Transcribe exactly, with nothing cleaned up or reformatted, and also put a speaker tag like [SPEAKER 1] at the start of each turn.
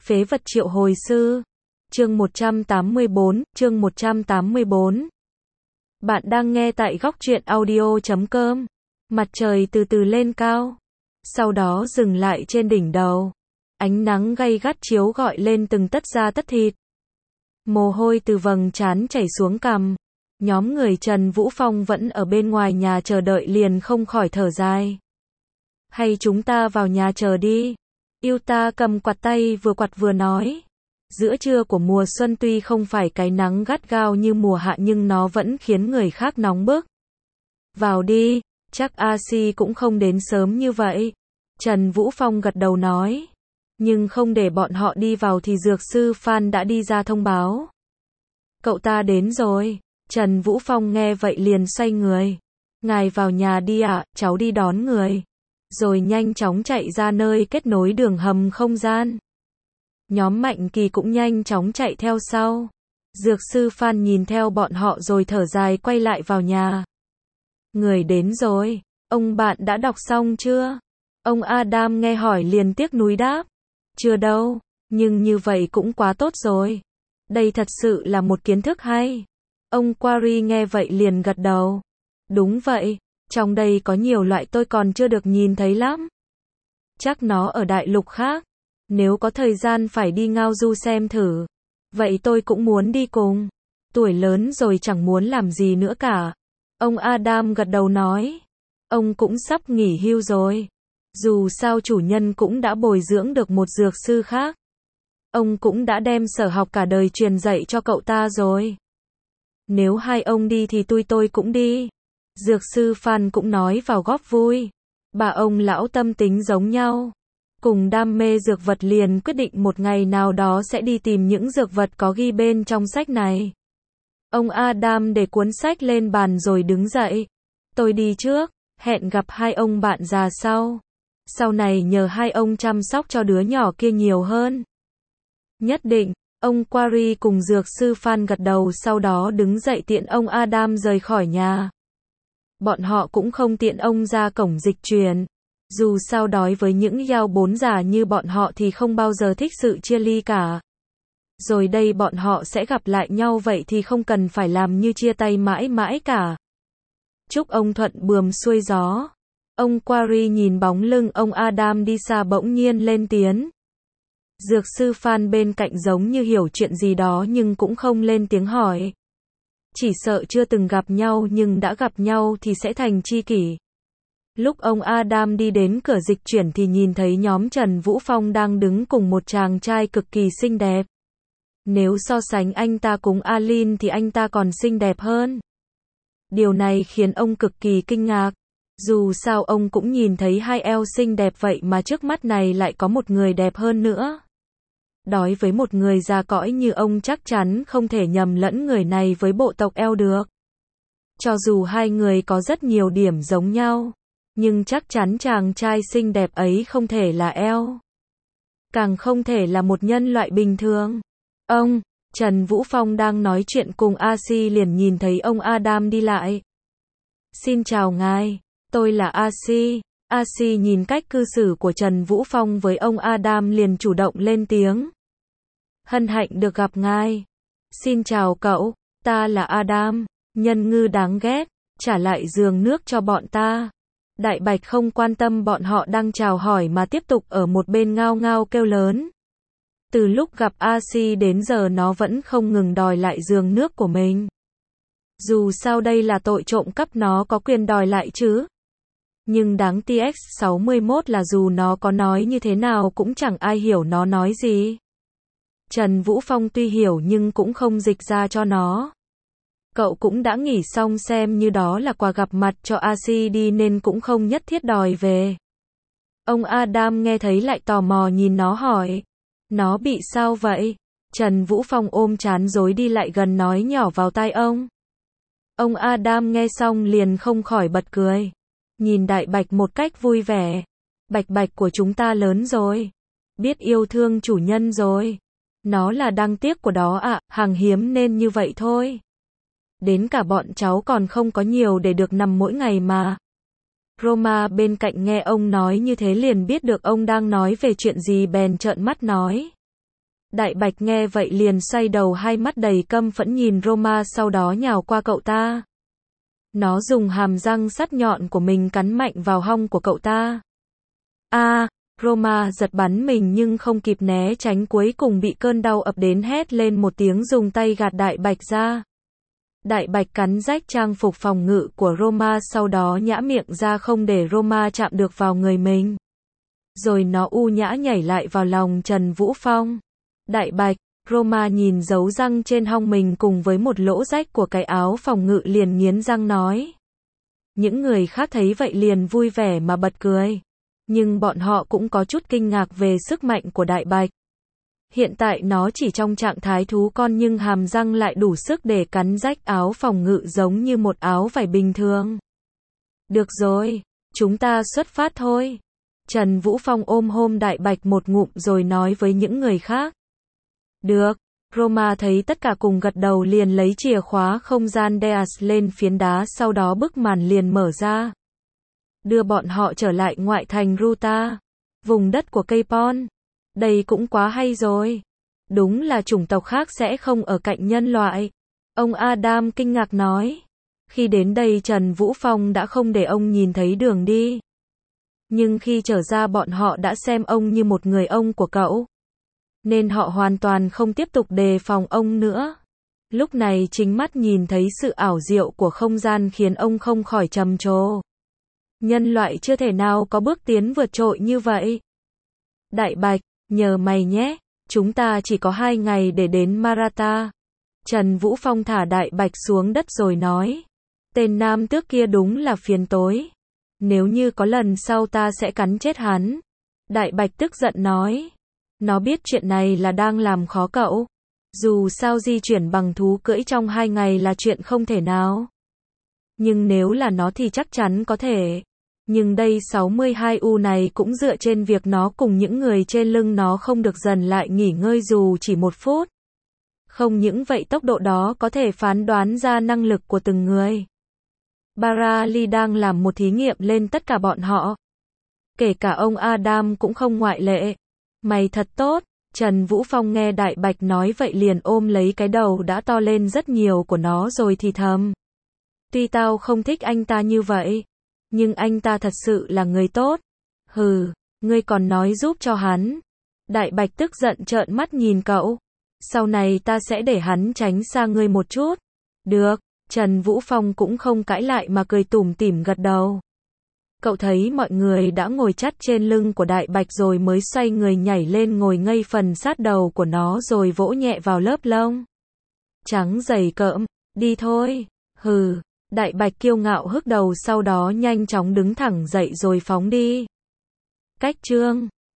[SPEAKER 1] Phế vật triệu hồi sư. Chương một trăm tám mươi bốn, chương một trăm tám mươi bốn. Bạn đang nghe tại góc truyện audio chấm com. Mặt trời từ từ lên cao, sau đó dừng lại trên đỉnh đầu. Ánh nắng gay gắt chiếu gọi lên từng tấc da tấc thịt. Mồ hôi từ vầng trán chảy xuống cằm. Nhóm người Trần Vũ Phong vẫn ở bên ngoài nhà chờ đợi liền không khỏi thở dài. Hay chúng ta vào nhà chờ đi. Yuta cầm quạt tay vừa quạt vừa nói. Giữa trưa của mùa xuân tuy không phải cái nắng gắt gao như mùa hạ nhưng nó vẫn khiến người khác nóng bức. Vào đi, chắc a xê cũng không đến sớm như vậy. Trần Vũ Phong gật đầu nói. Nhưng không để bọn họ đi vào thì dược sư Phan đã đi ra thông báo. Cậu ta đến rồi. Trần Vũ Phong nghe vậy liền xoay người. Ngài vào nhà đi ạ, cháu đi đón người. Rồi nhanh chóng chạy ra nơi kết nối đường hầm không gian. Nhóm Mạnh Kỳ cũng nhanh chóng chạy theo sau. Dược sư Phan nhìn theo bọn họ rồi thở dài quay lại vào nhà. Người đến rồi, ông bạn đã đọc xong chưa? Ông Adam nghe hỏi liền tiếc nuối đáp. Chưa đâu, nhưng như vậy cũng quá tốt rồi. Đây thật sự là một kiến thức hay. Ông Quarry nghe vậy liền gật đầu. Đúng vậy, trong đây có nhiều loại tôi còn chưa được nhìn thấy lắm. Chắc nó ở đại lục khác. Nếu có thời gian phải đi ngao du xem thử. Vậy tôi cũng muốn đi cùng. Tuổi lớn rồi chẳng muốn làm gì nữa cả. Ông Adam gật đầu nói. Ông cũng sắp nghỉ hưu rồi. Dù sao chủ nhân cũng đã bồi dưỡng được một dược sư khác. Ông cũng đã đem sở học cả đời truyền dạy cho cậu ta rồi. Nếu hai ông đi thì tôi tôi cũng đi. Dược sư Phan cũng nói vào góp vui. Bà ông lão tâm tính giống nhau. Cùng đam mê dược vật liền quyết định một ngày nào đó sẽ đi tìm những dược vật có ghi bên trong sách này. Ông Adam để cuốn sách lên bàn rồi đứng dậy. Tôi đi trước, hẹn gặp hai ông bạn già sau. Sau này nhờ hai ông chăm sóc cho đứa nhỏ kia nhiều hơn. Nhất định, ông Quarry cùng dược sư Phan gật đầu sau đó đứng dậy tiện ông Adam rời khỏi nhà. Bọn họ cũng không tiện ông ra cổng dịch chuyển. Dù sao đói với những yao bốn già như bọn họ thì không bao giờ thích sự chia ly cả. Rồi đây bọn họ sẽ gặp lại nhau vậy thì không cần phải làm như chia tay mãi mãi cả. Chúc ông thuận buồm xuôi gió. Ông Quarry nhìn bóng lưng ông Adam đi xa bỗng nhiên lên tiếng. Dược sư Phan bên cạnh giống như hiểu chuyện gì đó nhưng cũng không lên tiếng hỏi. Chỉ sợ chưa từng gặp nhau nhưng đã gặp nhau thì sẽ thành tri kỷ. Lúc ông Adam đi đến cửa dịch chuyển thì nhìn thấy nhóm Trần Vũ Phong đang đứng cùng một chàng trai cực kỳ xinh đẹp. Nếu so sánh anh ta cùng Alin thì anh ta còn xinh đẹp hơn. Điều này khiến ông cực kỳ kinh ngạc. Dù sao ông cũng nhìn thấy hai eo xinh đẹp vậy mà trước mắt này lại có một người đẹp hơn nữa. Đối với một người già cõi như ông chắc chắn không thể nhầm lẫn người này với bộ tộc eo được. Cho dù hai người có rất nhiều điểm giống nhau. Nhưng chắc chắn chàng trai xinh đẹp ấy không thể là eo. Càng không thể là một nhân loại bình thường. Ông, Trần Vũ Phong đang nói chuyện cùng a xê liền nhìn thấy ông Adam đi lại. Xin chào ngài, tôi là a xê. a xê nhìn cách cư xử của Trần Vũ Phong với ông Adam liền chủ động lên tiếng. Hân hạnh được gặp ngài. Xin chào cậu, ta là Adam, nhân ngư đáng ghét, trả lại giường nước cho bọn ta. Đại Bạch không quan tâm bọn họ đang chào hỏi mà tiếp tục ở một bên ngao ngao kêu lớn. Từ lúc gặp a xê đến giờ nó vẫn không ngừng đòi lại giường nước của mình. Dù sao đây là tội trộm cắp nó có quyền đòi lại chứ. Nhưng đáng tê ích sáu mươi mốt là dù nó có nói như thế nào cũng chẳng ai hiểu nó nói gì. Trần Vũ Phong tuy hiểu nhưng cũng không dịch ra cho nó. Cậu cũng đã nghỉ xong xem như đó là quà gặp mặt cho a xê đi nên cũng không nhất thiết đòi về. Ông Adam nghe thấy lại tò mò nhìn nó hỏi. Nó bị sao vậy? Trần Vũ Phong ôm trán rối đi lại gần nói nhỏ vào tai ông. Ông Adam nghe xong liền không khỏi bật cười. Nhìn Đại Bạch một cách vui vẻ. Bạch Bạch của chúng ta lớn rồi. Biết yêu thương chủ nhân rồi. Nó là đáng tiếc của đó ạ, à, hàng hiếm nên như vậy thôi. Đến cả bọn cháu còn không có nhiều để được nằm mỗi ngày mà. Roma bên cạnh nghe ông nói như thế liền biết được ông đang nói về chuyện gì bèn trợn mắt nói. Đại Bạch nghe vậy liền xoay đầu, hai mắt đầy căm phẫn nhìn Roma, sau đó nhào qua cậu ta. Nó dùng hàm răng sắt nhọn của mình cắn mạnh vào hông của cậu ta. A, à, Roma giật bắn mình nhưng không kịp né tránh, cuối cùng bị cơn đau ập đến, hét lên một tiếng dùng tay gạt Đại Bạch ra. Đại Bạch cắn rách trang phục phòng ngự của Roma, sau đó nhã miệng ra không để Roma chạm được vào người mình. Rồi nó u nhã nhảy lại vào lòng Trần Vũ Phong. Đại Bạch, Roma nhìn dấu răng trên hông mình cùng với một lỗ rách của cái áo phòng ngự liền nghiến răng nói. Những người khác thấy vậy liền vui vẻ mà bật cười. Nhưng bọn họ cũng có chút kinh ngạc về sức mạnh của Đại Bạch. Hiện tại nó chỉ trong trạng thái thú con nhưng hàm răng lại đủ sức để cắn rách áo phòng ngự giống như một áo vải bình thường. Được rồi, chúng ta xuất phát thôi. Trần Vũ Phong ôm hôn Đại Bạch một ngụm rồi nói với những người khác. Được, Roma thấy tất cả cùng gật đầu liền lấy chìa khóa không gian Deas lên phiến đá, sau đó bức màn liền mở ra. Đưa bọn họ trở lại ngoại thành Ruta, vùng đất của Capon. Đây cũng quá hay rồi. Đúng là chủng tộc khác sẽ không ở cạnh nhân loại. Ông Adam kinh ngạc nói. Khi đến đây Trần Vũ Phong đã không để ông nhìn thấy đường đi. Nhưng khi trở ra bọn họ đã xem ông như một người ông của cậu. Nên họ hoàn toàn không tiếp tục đề phòng ông nữa. Lúc này chính mắt nhìn thấy sự ảo diệu của không gian khiến ông không khỏi trầm trồ. Nhân loại chưa thể nào có bước tiến vượt trội như vậy. Đại Bạch, nhờ mày nhé, chúng ta chỉ có hai ngày để đến Marata. Trần Vũ Phong thả Đại Bạch xuống đất rồi nói. Tên nam tước kia đúng là phiền tối. Nếu như có lần sau ta sẽ cắn chết hắn. Đại Bạch tức giận nói. Nó biết chuyện này là đang làm khó cậu. Dù sao di chuyển bằng thú cưỡi trong hai ngày là chuyện không thể nào. Nhưng nếu là nó thì chắc chắn có thể. Nhưng đây sáu mươi hai U này cũng dựa trên việc nó cùng những người trên lưng nó không được dần lại nghỉ ngơi dù chỉ một phút. Không những vậy tốc độ đó có thể phán đoán ra năng lực của từng người. Barali đang làm một thí nghiệm lên tất cả bọn họ. Kể cả ông Adam cũng không ngoại lệ. Mày thật tốt. Trần Vũ Phong nghe Đại Bạch nói vậy liền ôm lấy cái đầu đã to lên rất nhiều của nó rồi thì thầm. Tuy tao không thích anh ta như vậy, nhưng anh ta thật sự là người tốt. Hừ, ngươi còn nói giúp cho hắn. Đại Bạch tức giận trợn mắt nhìn cậu. Sau này ta sẽ để hắn tránh xa ngươi một chút. Được, Trần Vũ Phong cũng không cãi lại mà cười tủm tỉm gật đầu. Cậu thấy mọi người đã ngồi chắt trên lưng của Đại Bạch rồi mới xoay người nhảy lên ngồi ngay phần sát đầu của nó rồi vỗ nhẹ vào lớp lông trắng dày cỡm. Đi thôi. Hừ. Đại Bạch kiêu ngạo hức đầu, sau đó nhanh chóng đứng thẳng dậy rồi phóng đi. Cách chương